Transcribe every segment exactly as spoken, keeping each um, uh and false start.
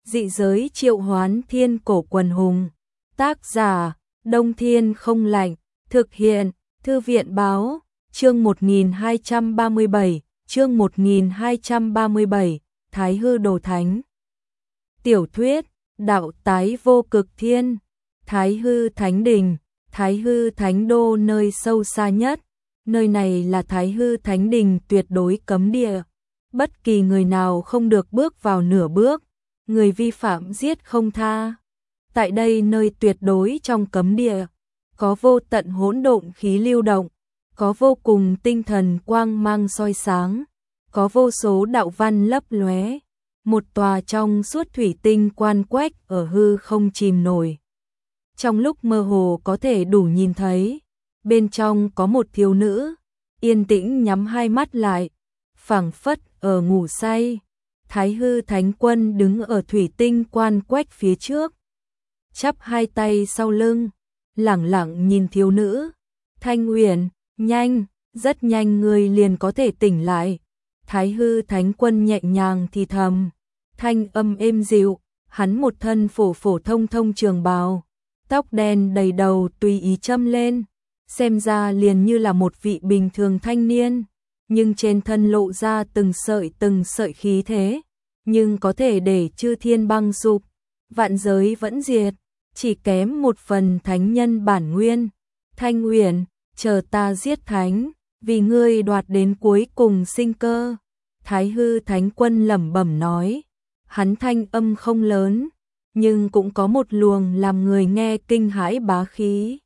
Dị giới triệu hoán thiên cổ quần hùng. Tác giả, Đông Thiên không lạnh. Thực hiện, Thư viện báo. Chương một nghìn hai trăm ba mươi bảy, chương một nghìn hai trăm ba mươi bảy, Thái Hư Đồ Thánh. Tiểu thuyết, đạo tái vô cực thiên. Thái Hư Thánh Đình, Thái Hư Thánh Đô nơi sâu xa nhất. Nơi này là Thái Hư Thánh Đình tuyệt đối cấm địa. Bất kỳ người nào không được bước vào nửa bước, người vi phạm giết không tha. Tại đây nơi tuyệt đối trong cấm địa, có vô tận hỗn độn khí lưu động, có vô cùng tinh thần quang mang soi sáng, có vô số đạo văn lấp lóe, một tòa trong suốt thủy tinh quan quách ở hư không chìm nổi. Trong lúc mơ hồ có thể đủ nhìn thấy, bên trong có một thiếu nữ, yên tĩnh nhắm hai mắt lại, phảng phất ở ngủ say. Thái Hư Thánh Quân đứng ở thủy tinh quan quách phía trước, chắp hai tay sau lưng, lẳng lặng nhìn thiếu nữ. Thanh Uyển, nhanh, rất nhanh ngươi liền có thể tỉnh lại. Thái Hư Thánh Quân nhẹ nhàng thì thầm, thanh âm êm dịu. Hắn một thân phổ phổ thông thông trường bào, tóc đen đầy đầu tùy ý châm lên, xem ra liền như là một vị bình thường thanh niên, nhưng trên thân lộ ra từng sợi từng sợi khí thế, nhưng có thể để chư thiên băng sụp, vạn giới vẫn diệt, chỉ kém một phần thánh nhân bản nguyên. Thanh Uyển, chờ ta giết thánh, vì ngươi đoạt đến cuối cùng sinh cơ. Thái Hư Thánh Quân lẩm bẩm nói, hắn thanh âm không lớn, nhưng cũng có một luồng làm người nghe kinh hãi bá khí.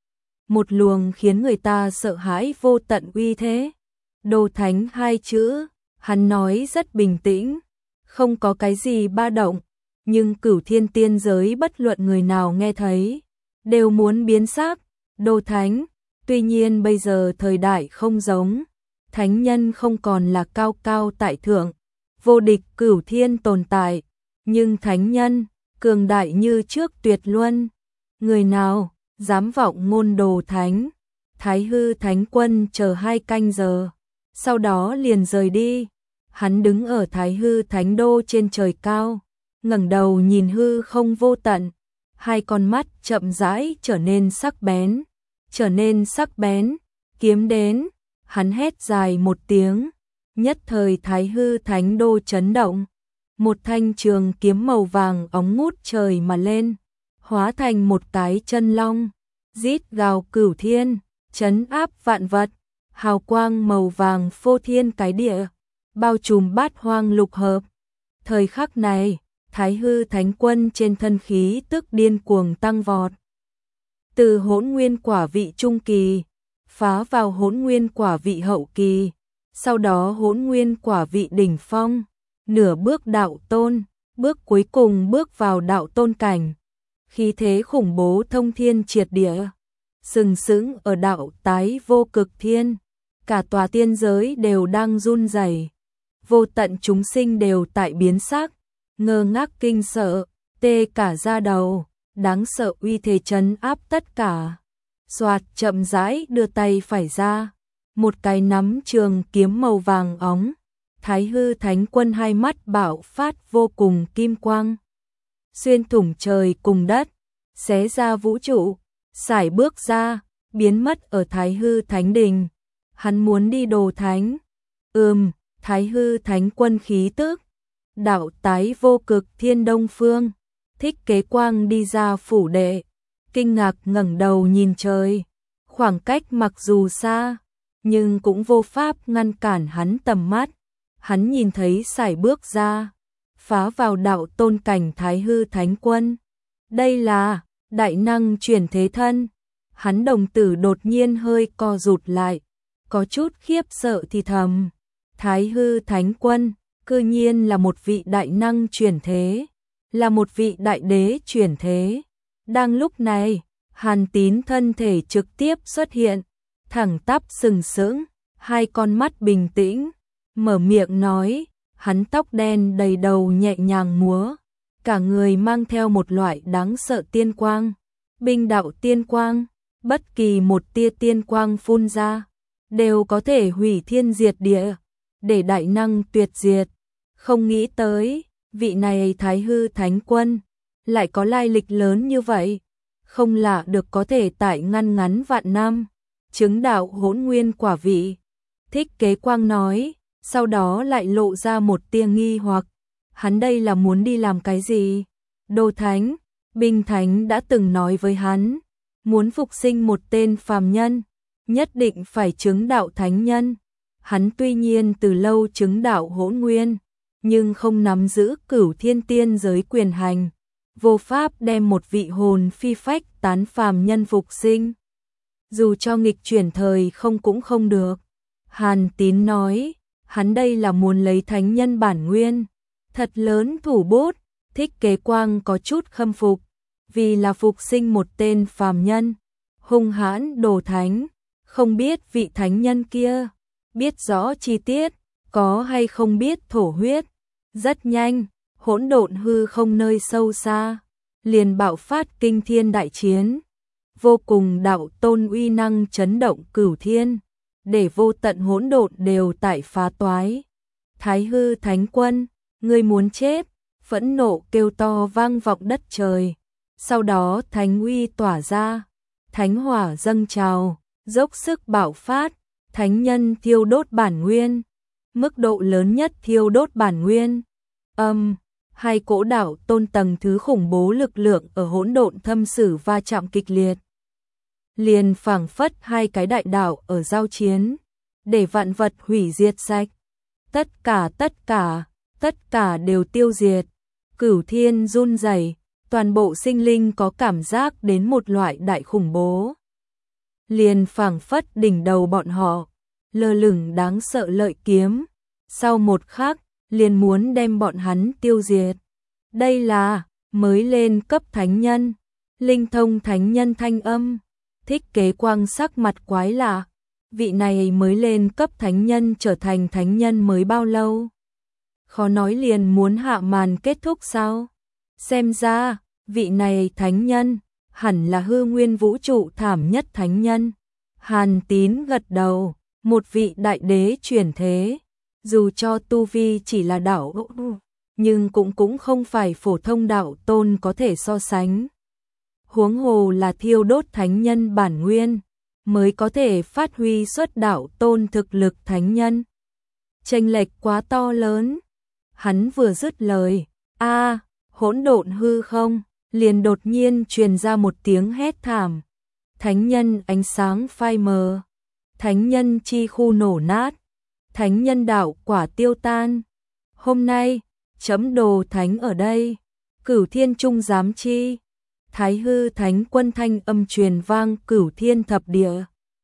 Một luồng khiến người ta sợ hãi vô tận uy thế. Đồ thánh hai chữ, hắn nói rất bình tĩnh, không có cái gì ba động, nhưng cửu thiên tiên giới bất luận người nào nghe thấy, đều muốn biến sắc. Đồ thánh, tuy nhiên bây giờ thời đại không giống, thánh nhân không còn là cao cao tại thượng, vô địch cửu thiên tồn tại, nhưng thánh nhân, cường đại như trước tuyệt luân. Người nào dám vọng ngôn đồ thánh? Thái Hư Thánh Quân chờ hai canh giờ, sau đó liền rời đi. Hắn đứng ở Thái Hư Thánh Đô trên trời cao, ngẩng đầu nhìn hư không vô tận, hai con mắt chậm rãi trở nên sắc bén, trở nên sắc bén, kiếm đến, hắn hét dài một tiếng, nhất thời Thái Hư Thánh Đô chấn động, một thanh trường kiếm màu vàng óng ngút trời mà lên, hóa thành một cái chân long, rít gào cửu thiên, trấn áp vạn vật, hào quang màu vàng phô thiên cái địa, bao trùm bát hoang lục hợp. Thời khắc này, Thái Hư Thánh Quân trên thân khí tức điên cuồng tăng vọt. Từ hỗn nguyên quả vị trung kỳ, phá vào hỗn nguyên quả vị hậu kỳ, sau đó hỗn nguyên quả vị đỉnh phong, nửa bước đạo tôn, bước cuối cùng bước vào đạo tôn cảnh. Khí thế khủng bố thông thiên triệt địa, sừng sững ở đạo tái vô cực thiên, cả tòa tiên giới đều đang run rẩy, vô tận chúng sinh đều tại biến sắc, ngơ ngác kinh sợ, tê cả da đầu, đáng sợ uy thế trấn áp tất cả. Soạt chậm rãi đưa tay phải ra, một cái nắm trường kiếm màu vàng óng. Thái Hư Thánh Quân hai mắt bạo phát vô cùng kim quang, xuyên thủng trời cùng đất, xé ra vũ trụ, sải bước ra, biến mất ở Thái Hư Thánh Đình. Hắn muốn đi đồ thánh. Ừm, Thái Hư Thánh Quân khí tức, đạo tái vô cực thiên đông phương. Thích Kế Quang đi ra phủ đệ, kinh ngạc ngẩng đầu nhìn trời, khoảng cách mặc dù xa, nhưng cũng vô pháp ngăn cản hắn tầm mắt. Hắn nhìn thấy sải bước ra, phá vào đạo tôn cảnh Thái Hư Thánh Quân. Đây là đại năng chuyển thế thân. Hắn đồng tử đột nhiên hơi co rụt lại, có chút khiếp sợ thì thầm. Thái Hư Thánh Quân, cư nhiên là một vị đại năng chuyển thế, là một vị đại đế chuyển thế. Đang lúc này, Hàn Tín thân thể trực tiếp xuất hiện, thẳng tắp sừng sững, hai con mắt bình tĩnh, mở miệng nói, hắn tóc đen đầy đầu nhẹ nhàng múa, cả người mang theo một loại đáng sợ tiên quang, binh đạo tiên quang, bất kỳ một tia tiên quang phun ra, đều có thể hủy thiên diệt địa, để đại năng tuyệt diệt. Không nghĩ tới, vị này Thái Hư Thánh Quân, lại có lai lịch lớn như vậy, không lạ được có thể tại ngăn ngắn vạn năm, chứng đạo hỗn nguyên quả vị. Thích Kế Quang nói, sau đó lại lộ ra một tia nghi hoặc, hắn đây là muốn đi làm cái gì? Đồ Thánh, Bình Thánh đã từng nói với hắn, muốn phục sinh một tên phàm nhân, nhất định phải chứng đạo thánh nhân. Hắn tuy nhiên từ lâu chứng đạo hỗn nguyên, nhưng không nắm giữ cửu thiên tiên giới quyền hành, vô pháp đem một vị hồn phi phách tán phàm nhân phục sinh. Dù cho nghịch chuyển thời không cũng không được. Hàn Tín nói, hắn đây là muốn lấy thánh nhân bản nguyên, thật lớn thủ bút. Thích Kế Quang có chút khâm phục, vì là phục sinh một tên phàm nhân, hung hãn Đồ Thánh, không biết vị thánh nhân kia, biết rõ chi tiết, có hay không biết thổ huyết. Rất nhanh, hỗn độn hư không nơi sâu xa, liền bạo phát kinh thiên đại chiến, vô cùng đạo tôn uy năng chấn động cửu thiên, để vô tận hỗn độn đều tại phá toái. Thái Hư Thánh Quân, ngươi muốn chết, phẫn nộ kêu to vang vọng đất trời. Sau đó thánh uy tỏa ra, thánh hỏa dâng trào, dốc sức bạo phát, thánh nhân thiêu đốt bản nguyên, mức độ lớn nhất thiêu đốt bản nguyên. Âm, um, hai cỗ đạo tôn tầng thứ khủng bố lực lượng ở hỗn độn thâm sử va chạm kịch liệt. Liền phảng phất hai cái đại đạo ở giao chiến, để vạn vật hủy diệt sạch. Tất cả tất cả, tất cả đều tiêu diệt. Cửu thiên run rẩy, toàn bộ sinh linh có cảm giác đến một loại đại khủng bố. Liền phảng phất đỉnh đầu bọn họ, lơ lửng đáng sợ lợi kiếm, sau một khắc, liền muốn đem bọn hắn tiêu diệt. Đây là mới lên cấp thánh nhân, linh thông thánh nhân thanh âm. Thích Kế Quang sắc mặt quái lạ, vị này mới lên cấp thánh nhân trở thành thánh nhân mới bao lâu? Khó nói liền muốn hạ màn kết thúc sao? Xem ra, vị này thánh nhân, hẳn là hư nguyên vũ trụ thảm nhất thánh nhân. Hàn Tín gật đầu, một vị đại đế chuyển thế, dù cho tu vi chỉ là đạo, nhưng cũng cũng không phải phổ thông đạo tôn có thể so sánh. Huống hồ là thiêu đốt thánh nhân bản nguyên, mới có thể phát huy xuất đạo tôn thực lực thánh nhân. Chênh lệch quá to lớn. Hắn vừa dứt lời, a, hỗn độn hư không, liền đột nhiên truyền ra một tiếng hét thảm. Thánh nhân ánh sáng phai mờ, thánh nhân chi khu nổ nát, thánh nhân đạo quả tiêu tan. Hôm nay, chấm Đồ Thánh ở đây, cửu thiên trung giám chi. Thái Hư Thánh Quân thanh âm truyền vang cửu thiên thập địa,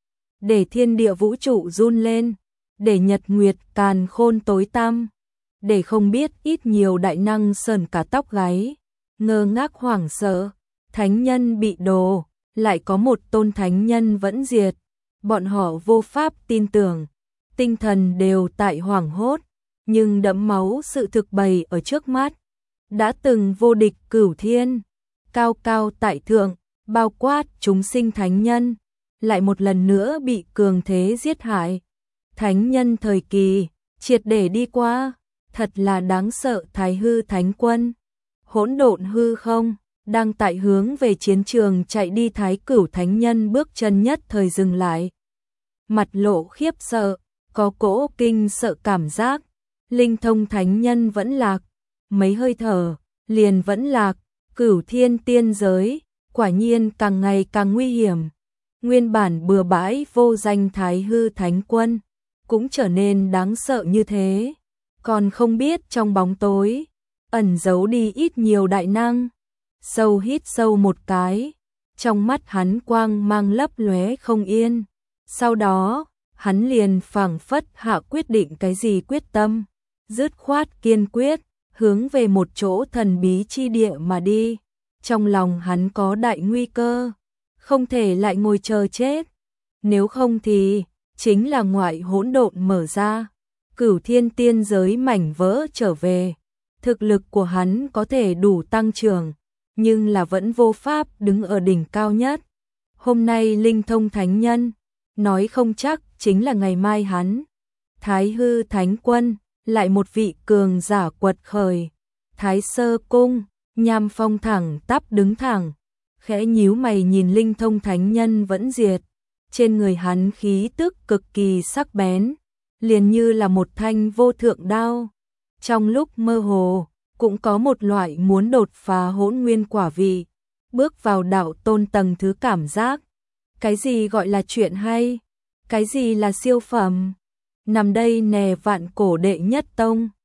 để thiên địa vũ trụ run lên, để nhật nguyệt càn khôn tối tăm, để không biết ít nhiều đại năng sờn cả tóc gáy, ngơ ngác hoảng sợ. Thánh nhân bị đồ, lại có một tôn thánh nhân vẫn diệt, bọn họ vô pháp tin tưởng, tinh thần đều tại hoảng hốt, nhưng đẫm máu sự thực bày ở trước mắt. Đã từng vô địch cửu thiên, cao cao tại thượng, bao quát chúng sinh thánh nhân, lại một lần nữa bị cường thế giết hại. Thánh nhân thời kỳ, triệt để đi qua, thật là đáng sợ. Thái Hư Thánh Quân, hỗn độn hư không, đang tại hướng về chiến trường chạy đi. Thái Cửu Thánh Nhân bước chân nhất thời dừng lại, mặt lộ khiếp sợ, có cỗ kinh sợ cảm giác. Linh thông Thánh Nhân vẫn lạc, mấy hơi thở, liền vẫn lạc. Cửu thiên tiên giới, quả nhiên càng ngày càng nguy hiểm. Nguyên bản bừa bãi vô danh Thái Hư Thánh Quân, cũng trở nên đáng sợ như thế. Còn không biết trong bóng tối, ẩn giấu đi ít nhiều đại năng. Sâu hít sâu một cái, trong mắt hắn quang mang lấp lóe không yên. Sau đó, hắn liền phảng phất hạ quyết định cái gì quyết tâm, dứt khoát kiên quyết, hướng về một chỗ thần bí chi địa mà đi. Trong lòng hắn có đại nguy cơ, không thể lại ngồi chờ chết. Nếu không thì, chính là ngoại hỗn độn mở ra, cửu thiên tiên giới mảnh vỡ trở về. Thực lực của hắn có thể đủ tăng trưởng, nhưng là vẫn vô pháp đứng ở đỉnh cao nhất. Hôm nay linh thông thánh nhân, nói không chắc chính là ngày mai hắn. Thái Hư Thánh Quân, lại một vị cường giả quật khởi. Thái Sơ Cung, Nham Phong thẳng tắp đứng thẳng, khẽ nhíu mày nhìn Linh Thông thánh nhân vẫn diệt, trên người hắn khí tức cực kỳ sắc bén, liền như là một thanh vô thượng đao. Trong lúc mơ hồ, cũng có một loại muốn đột phá hỗn nguyên quả vị, bước vào đạo tôn tầng thứ cảm giác. Cái gì gọi là chuyện hay? Cái gì là siêu phẩm? Nằm đây nè vạn cổ đệ nhất tông.